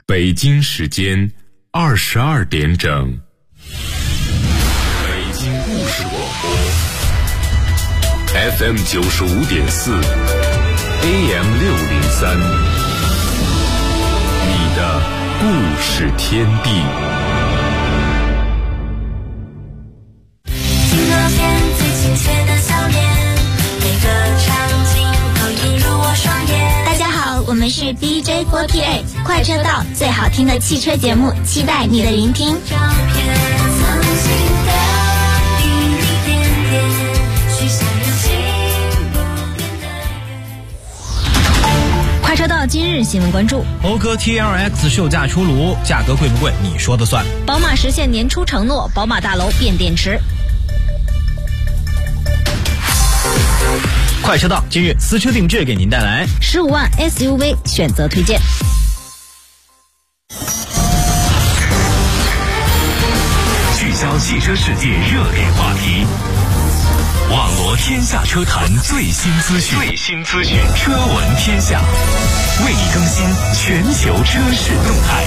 北京时间22点整。北京故事广播 FM 95.4 AM 603，你的故事天地。 镜头前最亲切的笑脸，每个场景都映入我双眼。 大家好，我们是 DJ48 快车道，最好听的汽车节目，期待你的聆听。 照片曾经的一点点，许下了心不变的快车道今日新闻关注：讴歌 TLX 售价出炉，价格贵不贵？你说的算。宝马实现年初承诺，宝马大楼变电池。快车道今日私车定制给您带来15万 SUV 选择推荐。 聚焦汽车世界热点话题，网罗天下车坛最新资讯，车闻天下，为你更新全球车市动态。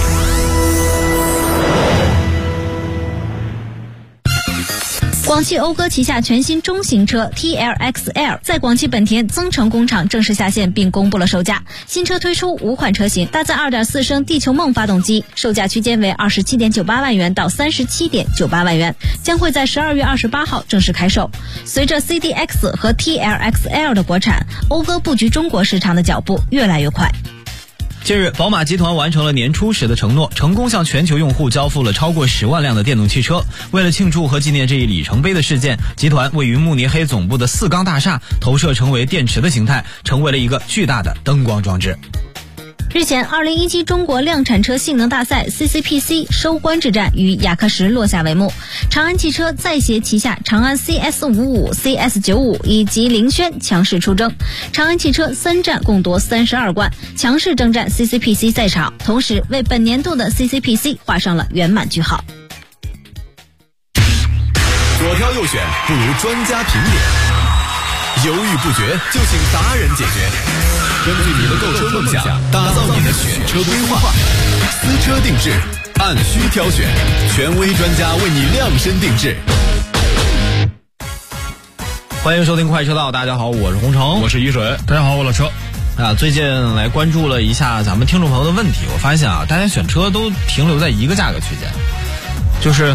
广汽讴歌旗下全新中型车 TLX-L 在广汽本田增城工厂正式下线，并公布了售价。新车推出5款车型，搭载 2.4 升地球梦发动机，售价区间为 27.98 万元到 37.98 万元，将会在12月28号正式开售。随着 CDX 和 TLX-L 的国产，讴歌布局中国市场的脚步越来越快。近日，宝马集团完成了年初时的承诺，成功向全球用户交付了超过10万辆的电动汽车。为了庆祝和纪念这一里程碑的事件，集团位于慕尼黑总部的4缸大厦投射成为电池的形态，成为了一个巨大的灯光装置。日前，2017中国量产车性能大赛 CCPC 收官之战于雅克什落下帷幕。长安汽车再携旗下长安 CS55、CS95 以及凌轩强势出征。长安汽车3战共夺32冠，强势征战 CCPC 赛场，同时为本年度的 CCPC 画上了圆满句号。 左挑右选不如专家评点，犹豫不决就请达人解决。根据你的购车梦想，打造你的选车规划，私车定制，按需挑选，权威专家为你量身定制。 欢迎收听快车道，大家好，我是洪城， 我是一水， 大家好，我老车。 最近来关注了一下咱们听众朋友的问题，我发现大家选车都停留在一个价格区间，就是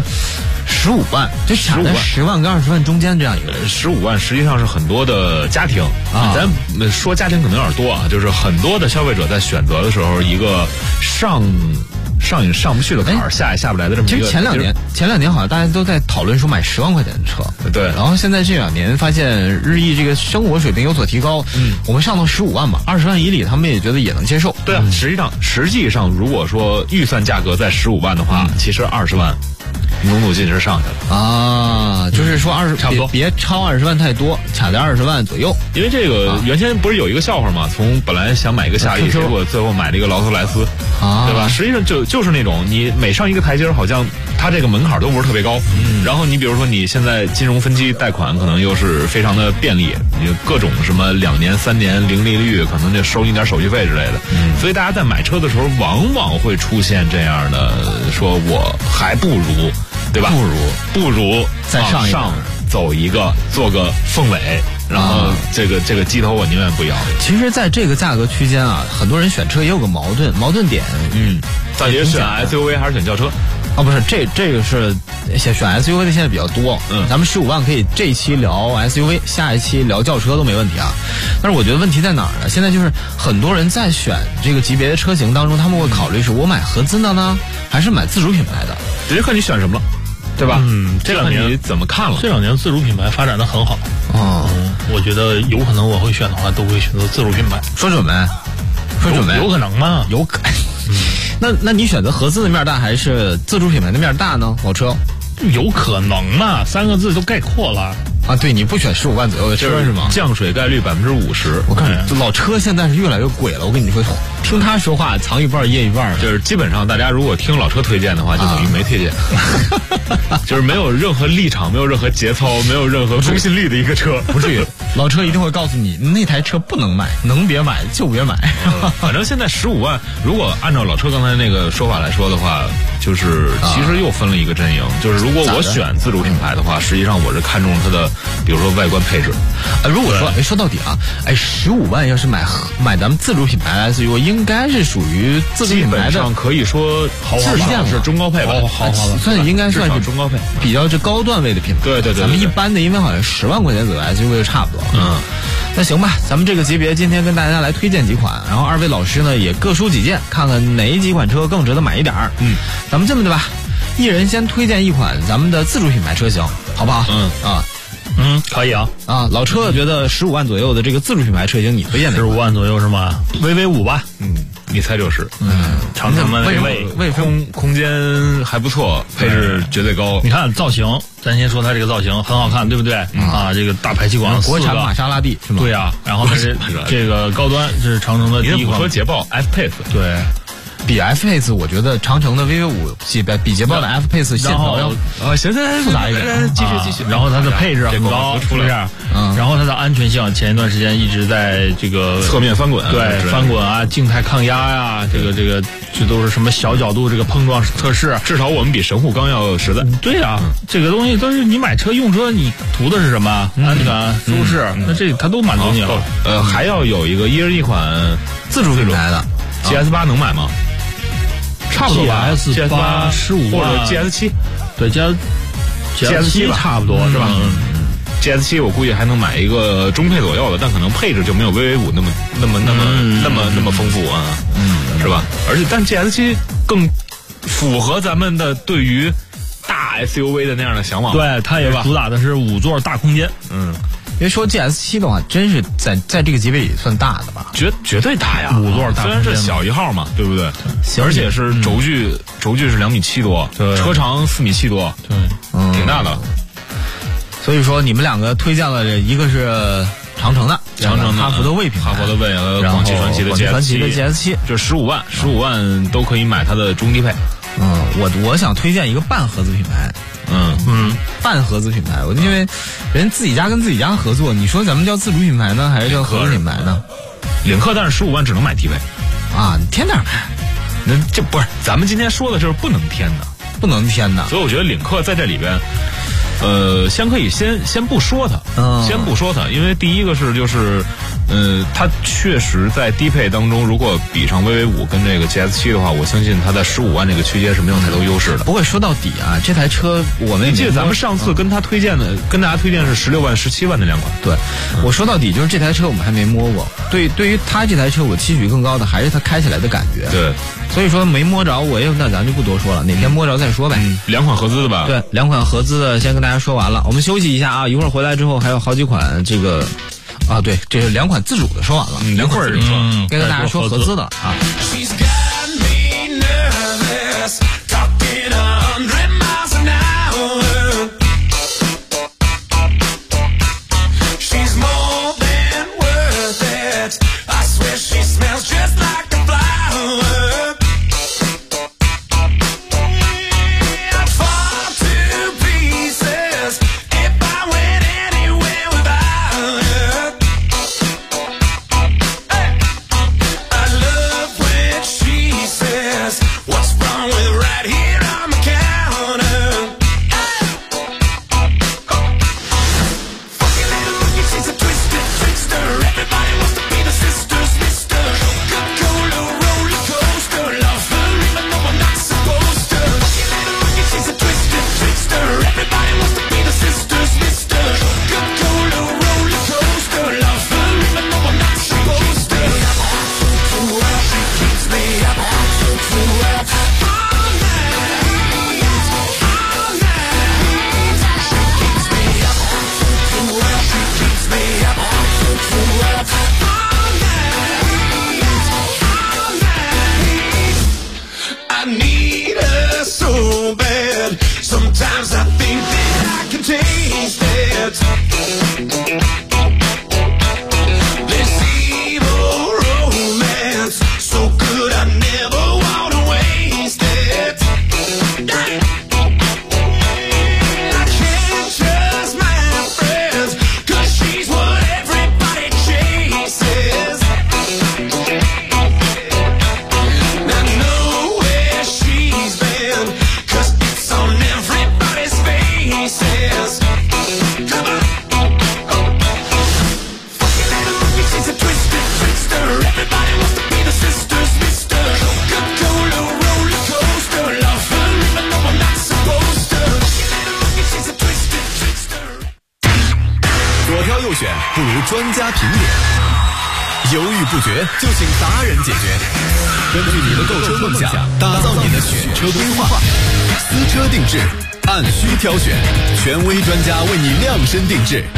15万，就卡在10万跟20万中间这样一个。 15万实际上是很多的家庭咱说家庭可能有点多啊，就是很多的消费者在选择的时候，一个上不去的坎儿，下也下不来的这么一个。 其实前两年好像大家都在讨论说买10万块钱的车， 对。 然后现在这2年发现日益这个生活水平有所提高，我们上到15万吧，20万以里他们也觉得也能接受。 对啊，实际上如果说预算价格在15万的话，其实20万。努劲是上去了啊，就是说差不多别超20万太多，卡在20万左右。 因为这个原先不是有一个笑话吗？从本来想买一个夏利，结果最后买了一个劳斯莱斯，对吧？实际上就是那种你每上一个台阶，好像它这个门槛都不是特别高。然后你比如说你现在金融分期贷款可能又是非常的便利，你各种什么2年3年零利率，可能就收你点手续费之类的。所以大家在买车的时候，往往会出现这样的，说我还不如。对吧？不如再上走一个，做个凤尾，然后这个鸡头我宁愿不要。 其实，在这个价格区间很多人选车也有个矛盾点。 到底是选 SUV 还是选轿车？ 不是，这个是选 SUV 的现在比较多。咱们15万可以这一期聊 SUV， 下一期聊轿车都没问题啊。但是我觉得问题在哪儿呢？现在就是很多人在选这个级别的车型当中，他们会考虑是我买合资的呢，还是买自主品牌的？ 直接看你选什么了。对吧？ 这2年你怎么看了？ 这2年自主品牌发展的很好。我觉得有可能我会选的话，都会选择自主品牌。 说准没？ 有可能吗？ 有可。那你选择合资的面大还是自主品牌的面大呢？老车？ 有可能嘛，3个字都概括了。 对，你不选15万左右的车是吗？ 降水概率50%。 我看老车现在是越来越鬼了，我跟你说，听他说话藏一半掖一半。 就是基本上大家如果听老车推荐的话，就等于没推荐，就是没有任何立场，没有任何节操，没有任何公信力的一个车。 不至于， 老车一定会告诉你那台车不能买，能别买就别买。 反正现在15万，如果按照老车刚才那个说法来说的话，就是其实又分了一个阵营。就是如果我选自主品牌的话，实际上我是看中了它的，比如说外观配置。 如果说说到底啊，15万要是买咱们自主品牌 SUV， 应该是属于自主品牌的， 基本上可以说至少是中高配吧， 应该算是中高配， 比较这高段位的品牌。 对， 咱们一般的，因为好像10万块钱左右 SUV 差不多。那行吧，咱们这个级别今天跟大家来推荐几款，然后二位老师呢也各抒己见，看看哪几款车更值得买一点儿。咱们这么的吧，一人先推荐一款咱们的自主品牌车型，好不好？ 可以啊。 老车觉得15万左右的这个自主品牌车型，你推荐哪？ 15万左右是吗？VV5吧。 你猜就是。 长城的空间还不错，配置绝对高。 你看造型，咱先说它这个造型很好看，对不对？这个大排气管， 国产玛莎拉蒂是吗？ 对啊，然后它是这个高端，这是长城的第一款。 说捷豹 F-Pace， 对。 比 F-Pace 我觉得长城的 VV5 比捷豹的 F-Pace 线条要行复杂一点。 继续。 然后它的配置很高，是不是？然后它的安全性，前一段时间一直在这个侧面翻滚， 对，翻滚啊，静态抗压呀，这都是什么小角度这个碰撞测试， 至少我们比神户钢要实在。 对啊，这个东西都是你买车用车，你图的是什么？安全、舒适，那这它都满足你了。 还要有一个一款自主品牌的 GS8 能买吗？差不多吧 ，GS8 15 或者 GS7， 对 GS7 差不多是吧 ？GS7 我估计还能买一个中配左右的，但可能配置就没有 VV5 那么丰富啊，是吧？但 GS7 更符合咱们的对于大 SUV 的那样的向往。 对，它也主打的是5座大空间。 因为说 GS7 的话，真是在这个级别里算大的吧？ 绝对大呀 ，5座大， 虽然是小一号嘛，对不对？而且是轴距是2.7米多，车长4.7米多， 对， 挺大的。 所以说你们两个推荐了，一个是长城的哈弗的魏品牌， 哈弗的魏和广汽传祺的 GS7， 就15万都可以买它的中低配。 我想推荐一个半合资品牌。半合资品牌，因为人自己家跟自己家合作，你说咱们叫自主品牌呢，还是叫合资品牌呢？ 领克，但是15万只能买低配啊，你添点呗。 那这不是咱们今天说的就是不能添的，所以我觉得领克在这里边，先可以先不说它，因为第一个是它确实在低配当中，如果比上 VV5 跟这个 GS7 的话，我相信它在15万这个区间是没有太多优势的。 不过说到底啊，这台车我们记得咱们上次跟大家推荐是16万、17万的两款。 对，我说到底就是这台车我们还没摸过。对于它这台车，我期许更高的还是它开起来的感觉。 对， 所以说没摸着，那咱就不多说了，哪天摸着再说呗。 2款合资的吧？ 对，2款合资的先跟大家说完了，我们休息一下啊，一会儿回来之后还有好几款这个。对，这是2款自主的说完了，一会儿跟大家说合资的啊。 What's wrong with 不如专家评点。犹豫不决，就请达人解决。根据你的购车梦想，打造你的选车规划。私车定制，按需挑选，权威专家为你量身定制。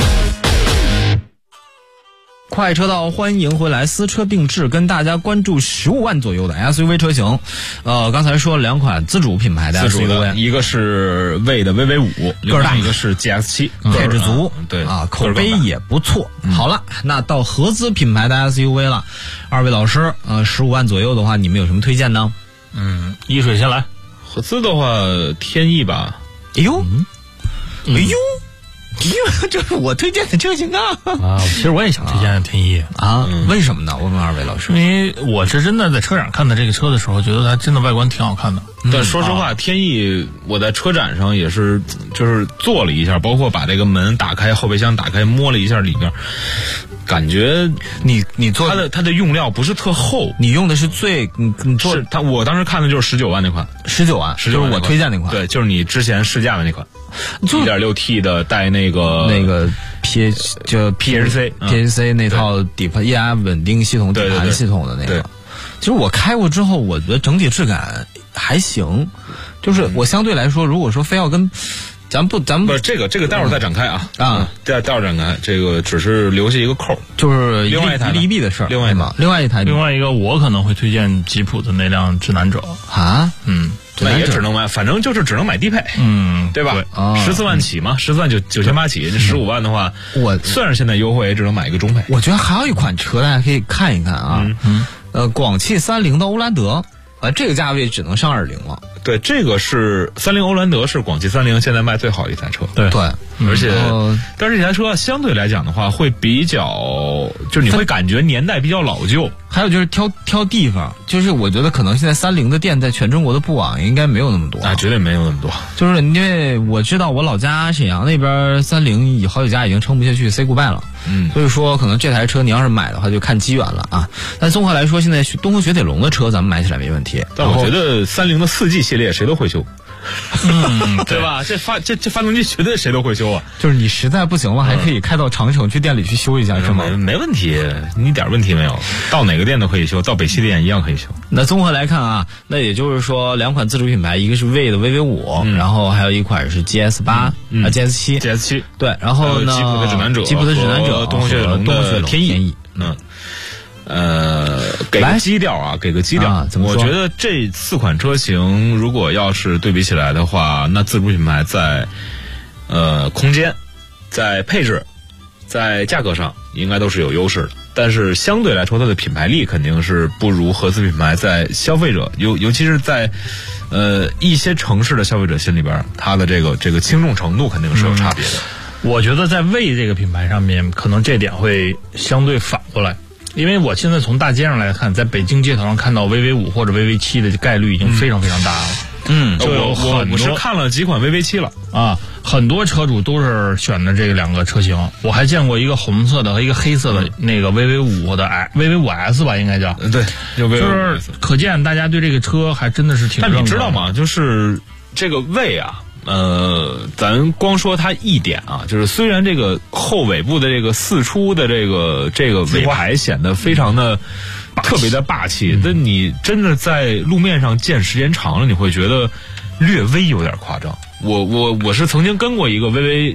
快车道，欢迎回来！私车定制跟大家关注15万左右的 SUV 车型。刚才说了两款自主品牌的 SUV， 一个是魏的 VV5， 个儿大； 一个是 GS7， 配置足， 对啊，口碑也不错。好了，那到合资品牌的 SUV 了，二位老师，15万左右的话，你们有什么推荐呢？ 一水先来。 合资的话，天翼吧。 哎呦，哎呦。这是我推荐的车型啊！ 其实我也想推荐天翼啊，为什么呢？我问二位老师， 因为我是真的在车展看的这个车的时候，觉得它真的外观挺好看的。 但说实话，天翼我在车展上也是就是坐了一下，包括把这个门打开，后备箱打开，摸了一下里边，感觉你做它的用料不是特厚， 你用的是你做它我当时看的就是19万那款 ，19万，就是我推荐那款， 对，就是你之前试驾的那款，1.6T 的带那个 PHC 那套底盘液压稳定系统底盘系统的那个。其实我开过之后，我觉得整体质感还行，就是我相对来说，如果说非要跟咱们不这个待会儿再展开啊，待会儿展开，这个只是留下一个扣， 就是另外一台利弊的事儿， 另外一个我可能会推荐吉普的那辆智囊者啊， 那也只能买，反正就是只能买低配，对吧？14万起嘛，14万9800起，这15万的话，我算是现在优惠也只能买一个中配。 我觉得还有一款车大家可以看一看啊，广汽30的欧蓝德。这个价位只能上2.0了。 对，这个是30欧蓝德，是广汽30现在卖最好的一台车。 对， 而且，但是这台车相对来讲的话，会比较，就是你会感觉年代比较老旧。 还有就是挑地方，就是我觉得可能现在30的店在全中国的布网应该没有那么多啊，绝对没有那么多。 就是因为我知道我老家沈阳那边30好几家已经撑不下去 ，say goodbye 了。所以说可能这台车你要是买的话，就看机缘了啊。但综合来说，现在东风雪铁龙的车咱们买起来没问题。 但我觉得30的4G系列谁都会修。对吧？这发动机绝对谁都会修啊！ 就是你实在不行了，还可以开到长城去店里去修一下，是吗？ 没问题，你一点问题没有。到哪个店都可以修，到北汽店一样可以修。 那综合来看啊，那也就是说两款自主品牌，一个是魏的 VV5，然后还有一款是 GS8 GS7， 对， 然后呢， 吉普的指南者，东风雪铁龙的天翼，给个基调啊，我觉得这4款车型如果要是对比起来的话，那自主品牌在空间、在配置、在价格上应该都是有优势的，但是相对来说它的品牌力肯定是不如合资品牌在消费者尤其是在一些城市的消费者心里边，它的这个轻重程度肯定是有差别的。 我觉得在魏这个品牌上面，可能这点会相对反过来。因为我现在从大街上来看，在北京街头上看到 VV5 或者 VV7 的概率已经非常非常大了。就有很多我是看了几款 VV7 了啊，很多车主都是选的这两个车型。我还见过一个红色的和一个黑色的那个 VV5 的VV5S 吧，应该叫对， 就是可见大家对这个车还真的是挺认可的。 但你知道吗？就是这个魏啊。咱光说它一点啊，就是虽然这个后尾部的这个4出的这个尾排显得非常的特别的霸气，但你真的在路面上见时间长了，你会觉得略微有点夸张。我是曾经跟过一个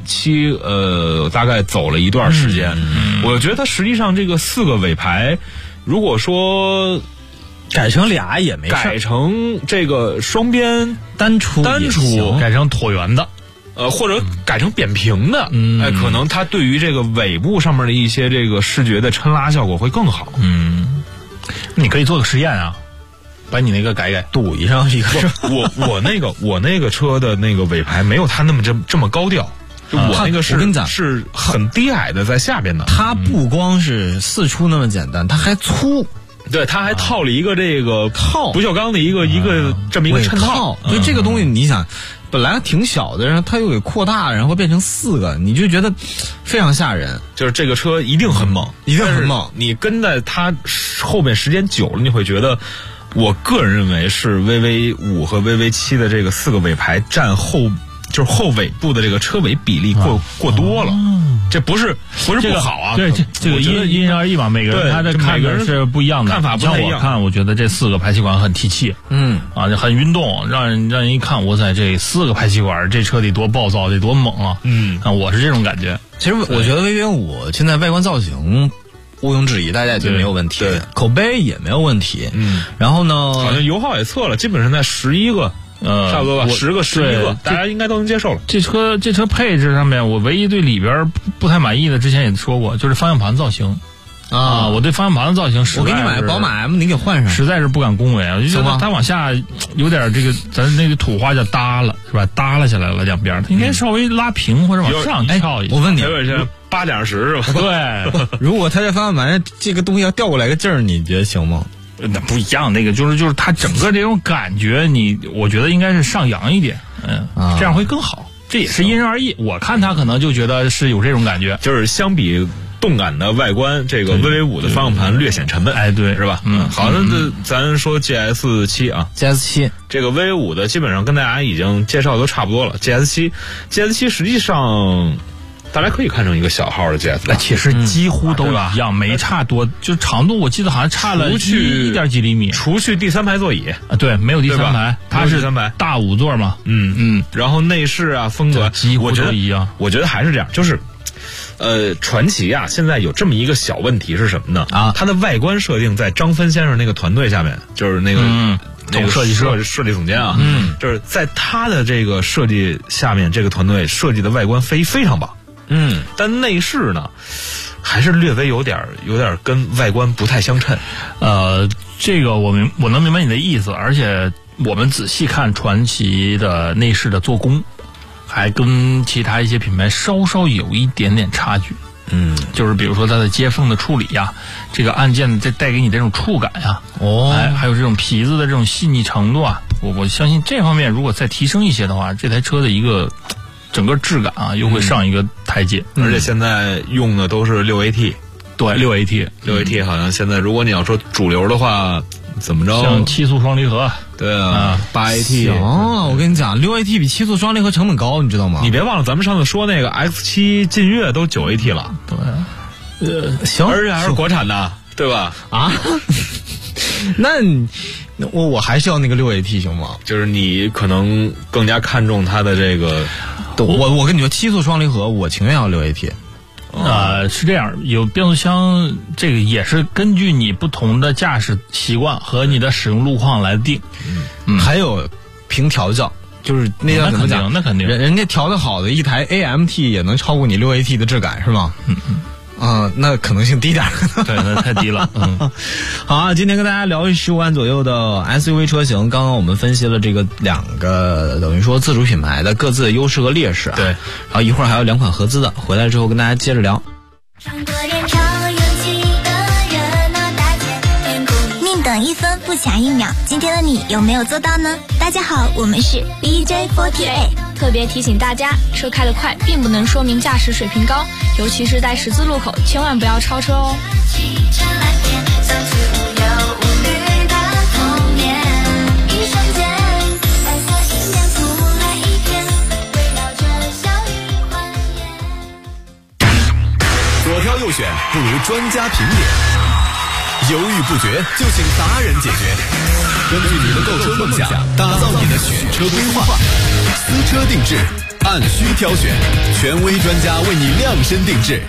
VV7，大概走了一段时间，我觉得它实际上这个4个尾排，如果说改成俩也没事， 改成这个双边单出， 改成椭圆的， 或者改成扁平的，可能它对于这个尾部上面的一些这个视觉的抻拉效果会更好。 你可以做个实验啊，把你那个改赌一上一个。 我那个车的那个尾排没有它那么这么高调。就我那个我跟你讲是很低矮的在下边的。 它不光是4出那么简单，它还粗。 对，它还套了一个这个不锈钢的一个这么一个衬套， 所以这个东西你想，本来挺小的，然后它又给扩大，然后变成4个，你就觉得非常吓人。 就是这个车一定很猛， 一定很猛。 你跟在它后面时间久了，你会觉得，我个人认为是 VV5 和 VV7的这个4个尾排占后尾部的这个车尾比例过多了。 这不是不好啊。 对，这个因人而异嘛，每个人他的看法是不一样的， 看法不太一样。 像我看，我觉得这4个排气管很提气，就很运动，让人一看，哇塞，这4个排气管，这车得多暴躁，得多猛啊！我是这种感觉。 其实我觉得 VV5现在外观造型毋庸置疑，大家已经没有问题，口碑也没有问题。然后呢， 好像油耗也测了，基本上在11个。差不多吧，10个、11个，大家应该都能接受了。 这车配置上面，我唯一对里边不太满意的，之前也说过，就是方向盘造型啊。我对方向盘的造型我给你买宝马 M， 你给换上， 实在是不敢恭维啊。我就觉得它往下有点这个，咱那个土话叫耷了，是吧？耷拉下来了两边，它应该稍微拉平或者往上翘一下。 我问你， 有点8点10是吧？ 对， 如果它这方向盘这个东西要调过来个劲儿，你觉得行吗？ 那不一样，那个就是它整个这种感觉，我觉得应该是上扬一点，这样会更好。这也是因人而异。我看他可能就觉得是有这种感觉， 就是相比动感的外观，这个 VV5 的方向盘略显沉闷， 对， 是吧？好的，咱说 GS7 啊 ，GS7 这个 VV5 的基本上跟大家已经介绍都差不多了。GS7 实际上。大家可以看成一个小号的 GS， 其实几乎都一样，没差多，就长度我记得好像差了1点几厘米， 除去第3排座椅啊，对，没有第3排，它是大5座嘛， 然后内饰啊风格几乎都一样， 我觉得还是这样，就是。传祺啊，现在有这么一个小问题是什么呢？它的外观设定在张芬先生那个团队下面，就是那个总设计总监啊，就是在他的这个设计下面，这个团队设计的外观非常棒。但内饰呢，还是略微有点跟外观不太相称。 这个我能明白你的意思，而且我们仔细看传祺的内饰的做工，还跟其他一些品牌稍有一点点差距。就是比如说它的接缝的处理呀，这个按键再带给你这种触感呀，还有这种皮子的这种细腻程度啊，我相信这方面如果再提升一些的话，这台车的一个整个质感啊，又会上一个台阶。 而且现在用的都是6AT， 对，6AT 好像现在如果你要说主流的话，怎么着？ 像7速双离合， 对啊，8AT。 我跟你讲，6AT 比7速双离合成本高，你知道吗？ 你别忘了，咱们上次说那个 X7 劲越都9AT 了， 对， 行， 而且还是国产的，对吧？ 那我还是要那个6AT 行吗？ 就是你可能更加看重它的这个。 我跟你说，7速双离合我情愿要6AT。 是这样，有变速箱，这个也是根据你不同的驾驶习惯和你的使用路况来定。 还有凭调教，就是那叫怎么讲？ 那肯定， 人家调的好的一台 AMT 也能超过你6AT 的质感，是吗？那可能性低点。 对，那太低了。 好啊，今天跟大家聊15万左右的 SUV 车型。刚刚我们分析了这个2个等于说自主品牌的各自的优势和劣势啊。 对， 然后一会儿还有2款合资的，回来之后跟大家接着聊。 宁等1分不抢1秒，今天的你有没有做到呢？大家好，我们是 BJ48。 特别提醒大家，车开得快并不能说明驾驶水平高，尤其是在十字路口，千万不要超车哦。 左挑右选不如专家评点，犹豫不决就请达人解决。根据你的购车梦想，打造你的选车规划，私车定制，按需挑选，权威专家为你量身定制。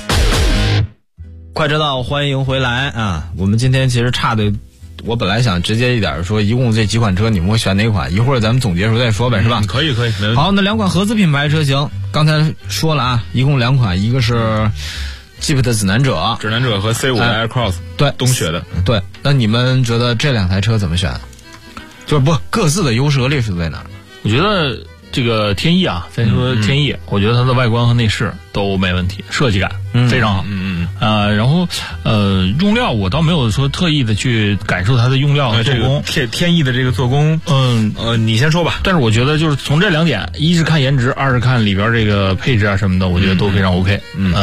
快车道，欢迎回来啊！我们今天其实差的，我本来想直接一点说，一共这几款车你们会选哪款？一会儿咱们总结时候再说呗，是吧？ 可以，没问题。 好，那2款合资品牌车型，刚才说了啊，一共2款，一个是 Jeep 的指南者和 C5 的 Aircross， 对， 冬雪的。 对，那你们觉得这2台车怎么选？就是各自的优势和劣势在哪儿？ 我觉得这个天翼啊，再说天翼，我觉得它的外观和内饰都没问题，设计感非常好。然后用料我倒没有说特意的去感受它的用料和做工。 天翼的这个做工，你先说吧。 但是我觉得就是从这2点，一是看颜值，二是看里边这个配置啊什么的，我觉得都非常 OK。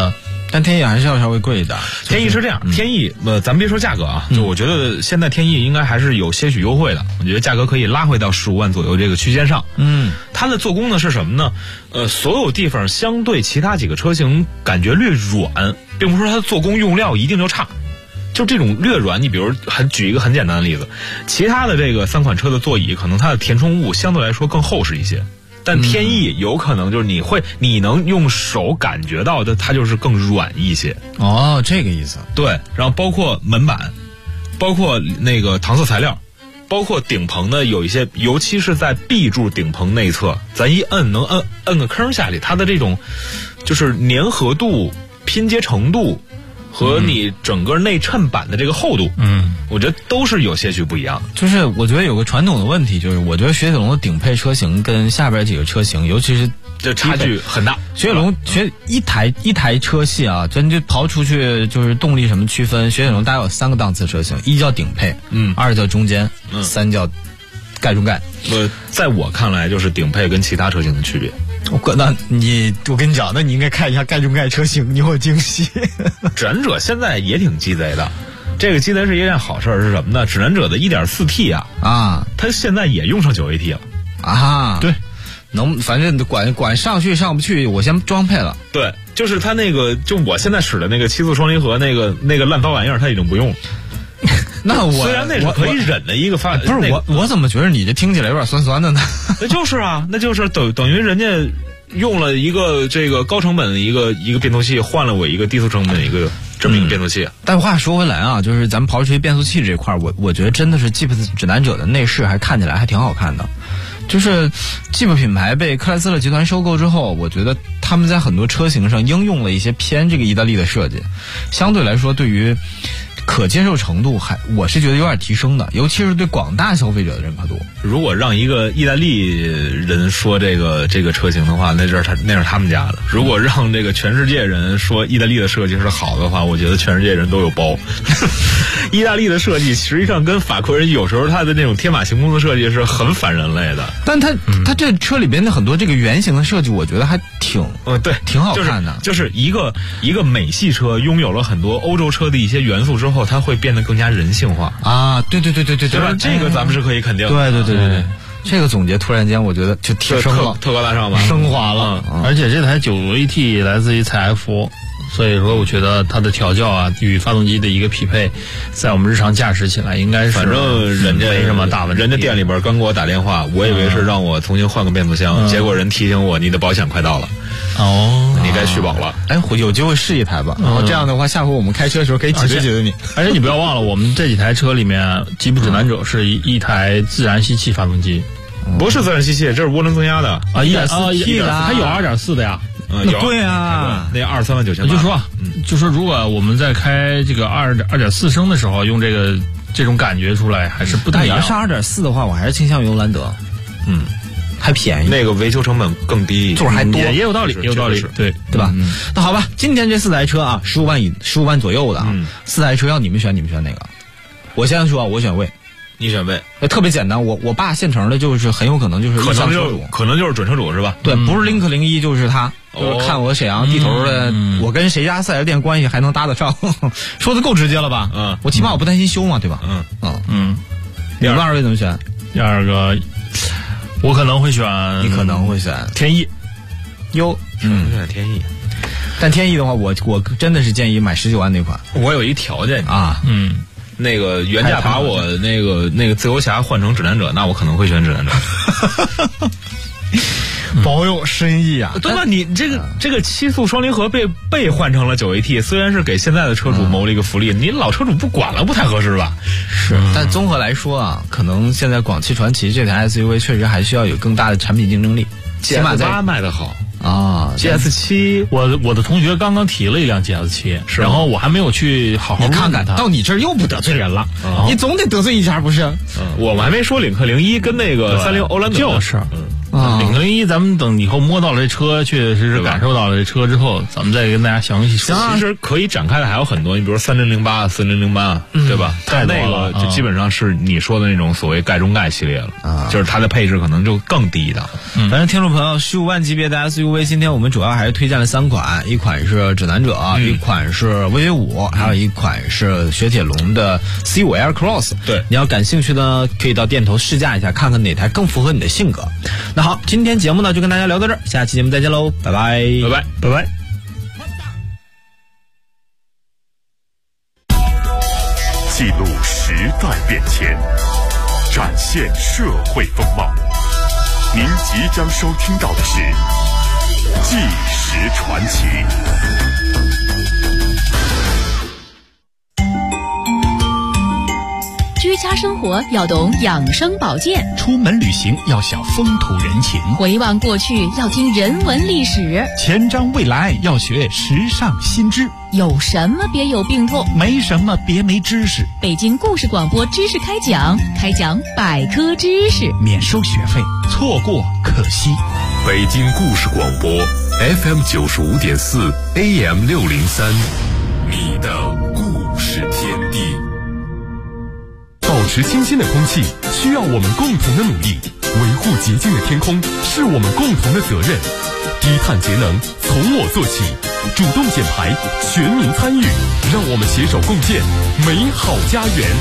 但天翼还是要稍微贵一点。 天翼是这样，天翼咱别说价格啊，就我觉得现在天翼应该还是有些许优惠的，我觉得价格可以拉回到15万左右这个区间上。它的做工呢是什么呢？所有地方相对其他几个车型感觉略软，并不是说它的做工用料一定就差。就这种略软，你比如举一个很简单的例子，其他的这个3款车的座椅可能它的填充物相对来说更厚实一些，但天翼有可能就是你能用手感觉到的，它就是更软一些。 哦，这个意思。 对，然后包括门板，包括那个搪塞材料，包括顶棚的有一些，尤其是在 B 柱顶棚内侧，咱一摁能摁个坑下去，它的这种就是粘合度、拼接程度和你整个内衬板的这个厚度，我觉得都是有些许不一样的。 就是我觉得有个传统的问题，就是我觉得雪铁龙的顶配车型跟下边几个车型，尤其是这差距很大。 雪铁龙一台车系啊，咱就刨出去就是动力什么区分，雪铁龙大概有3个档次车型，一叫顶配，2叫中间，3叫盖中盖。 在我看来，就是顶配跟其他车型的区别。 我跟你讲，那你应该看一下盖中盖车型，你有惊喜。 指南者现在也挺鸡贼的，这个鸡贼是一件好事是什么呢？指南者的 1.4T 啊，它现在也用上 9AT 了啊。 对， 反正管上去上不去，我先装配了。 对，就是它那个，就我现在使的那个7速双离合那个烂糟玩意儿，它已经不用了。 那我虽然那是可以忍的一个发， 不是我怎么觉得你这听起来有点酸酸的呢？ 那就是啊，那就是等于人家用了一个这个高成本的一个变速器，换了我一个低速成本的一个这么一个变速器。 但话说回来啊，就是咱们刨出去变速器这块，我觉得真的是 Jeep 指南者的内饰还看起来还挺好看的。就是 Jeep 品牌被克莱斯勒集团收购之后，我觉得他们在很多车型上应用了一些偏这个意大利的设计，相对来说对于可接受程度我是觉得有点提升的，尤其是对广大消费者的认可度。 如果让一个意大利人说这个车型的话，那是他们家的。如果让这个全世界人说意大利的设计是好的话，我觉得全世界人都有包。意大利的设计实际上跟法国人有时候他的那种天马行空的设计是很反人类的。 但他这车里边的很多这个圆形的设计，我觉得还挺好看的。 就是一个美系车拥有了很多欧洲车的一些元素之后，它会变得更加人性化啊！对吧？ 这个咱们是可以肯定的。 对，这个总结突然间我觉得就提升了， 特高大上吧， 升华了。 而且这台9AT 来自于采F，所以说我觉得它的调教啊与发动机的一个匹配，在我们日常驾驶起来应该是反正人家没什么大问题。 人家店里边刚给我打电话，我以为是让我重新换个变速箱，结果人提醒我你的保险快到了。你该续保了。 有机会试一台吧。然后这样的话，下回我们开车的时候可以挤兑你。 而且你不要忘了，我们这几台车里面，吉普指南者是一台自然吸气发动机， 不是自然吸气，这是涡轮增压的啊，1.4T 的，它有2.4的呀。 对啊， 那23万9千。 就说如果我们在开这个2.4升的时候，用这种感觉出来还是不太一样。 要是2.4的话，我还是倾向于欧蓝德。还便宜， 那个维修成本更低， 座还多， 也有道理，有道理，对吧？那好吧，今天这4台车啊，15万左右的啊，4台车要你们选哪个？我先说，我选魏， 你选魏， 特别简单，我爸现成的，就是很有可能就是可能就是准车主是吧？ 对，不是领克01就是他，就是看我沈阳地头的，我跟谁家4S店关系还能搭得上，说的够直接了吧？我起码我不担心修嘛，对吧？你们2位怎么选？ 第二个。我可能会选， 你可能会选天翼， 选天翼， 但天翼的话，我真的是建议买19万那款。 我有一条件啊， 那个原价把我那个自由侠换成指南者，那我可能会选指南者。 保有深意啊！ 对吧？你这个7速双离合被换成了9AT，虽然是给现在的车主谋了一个福利，你老车主不管了，不太合适吧？ 是，但综合来说啊，可能现在广汽传祺这台 SUV 确实还需要有更大的产品竞争力。 GS8 卖得好啊 ，GS7， 我的同学刚刚提了一辆 GS7，然后我还没有去好好看看，到你这儿又不得罪人了，你总得得罪一家不是？ 我们还没说领克01跟那个30欧蓝德， 就是。 5001，咱们等以后摸到了这车，确确实实感受到了这车之后，咱们再跟大家详细说。 其实可以展开的还有很多，你比如3008、4008，对吧？ 再那个就基本上是你说的那种所谓盖中盖系列了，就是它的配置可能就更低一档。 反正听众朋友，15万级别的 SUV， 今天我们主要还是推荐了3款，一款是指南者，一款是VV5，还有一款是雪铁龙的 C5 Aircross。对，你要感兴趣呢，可以到店头试驾一下，看看哪台更符合你的性格。那好，今天节目呢就跟大家聊到这儿，下期节目再见喽，拜拜， 拜拜， 拜拜。 记录时代变迁，展现社会风貌。您即将收听到的是《纪实传奇》。 居家生活要懂养生保健， 出门旅行要晓风土人情， 回望过去要听人文历史， 前瞻未来要学时尚新知。 有什么别有病痛， 没什么别没知识。 北京故事广播知识开讲百科知识， 免收学费，错过可惜。 北京故事广播 FM 95.4 AM 603，你的故事天地。 保持清新的空气需要我们共同的努力，维护洁净的天空是我们共同的责任。低碳节能从我做起，主动减排，全民参与，让我们携手共建美好家园。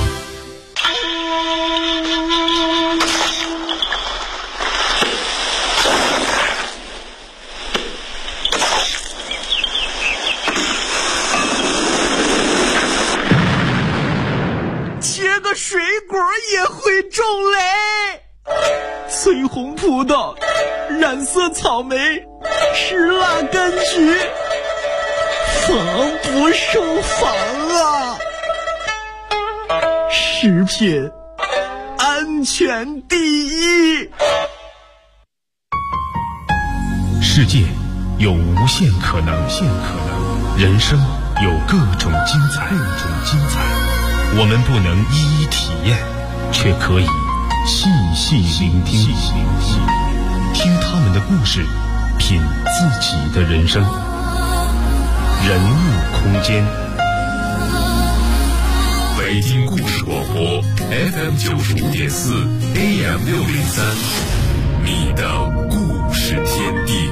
切个水果也会种雷，翠红葡萄，染色草莓，石蜡柑橘，防不胜防啊！食品安全第一。 世界有无限可能，人生有各种精彩。我们不能一一体验，却可以细细聆听，听他们的故事，品自己的人生。人物空间， 北京故事广播 FM 95.4 AM 603，你的故事天地。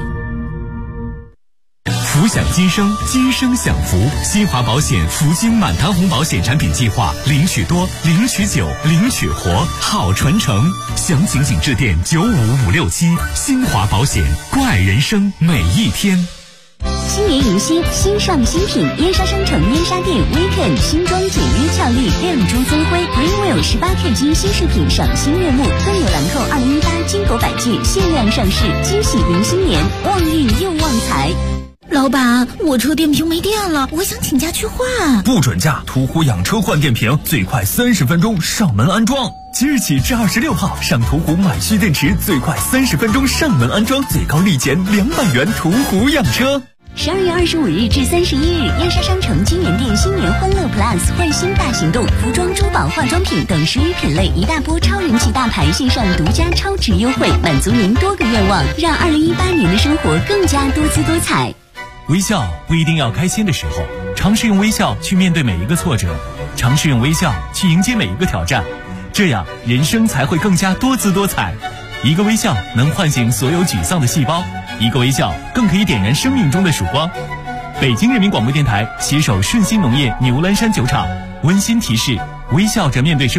福享今生，今生享福。新华保险福金满堂红保险产品计划，领取多，领取久，领取活，好传承。详情请致电95567。新华保险，关爱人生每一天。 新年迎新，新上新品，燕莎商城燕莎店 Weekend 新装简约俏丽，亮珠增辉 Greenwell 18K 金新饰品赏心悦目，更有兰蔻2018金箔版券限量上市，惊喜迎新年，旺运又旺财。 老板，我车电瓶没电了，我想请假去换。 不准假，途虎养车换电瓶，最快30分钟上门安装。即日起至26号，上途虎买蓄电池，最快30分钟上门安装，最高立减200元。途虎养车。 12月25日至31日，燕莎商城金源店新年欢乐 Plus 换新大行动，服装、珠宝、化妆品等10余品类一大波超人气大牌线上独家超值优惠，满足您多个愿望，让2018年的生活更加多姿多彩。 微笑不一定要开心的时候，尝试用微笑去面对每一个挫折，尝试用微笑去迎接每一个挑战，这样人生才会更加多姿多彩。一个微笑能唤醒所有沮丧的细胞，一个微笑更可以点燃生命中的曙光。北京人民广播电台携手顺心农业牛栏山酒厂温馨提示：微笑着面对生活。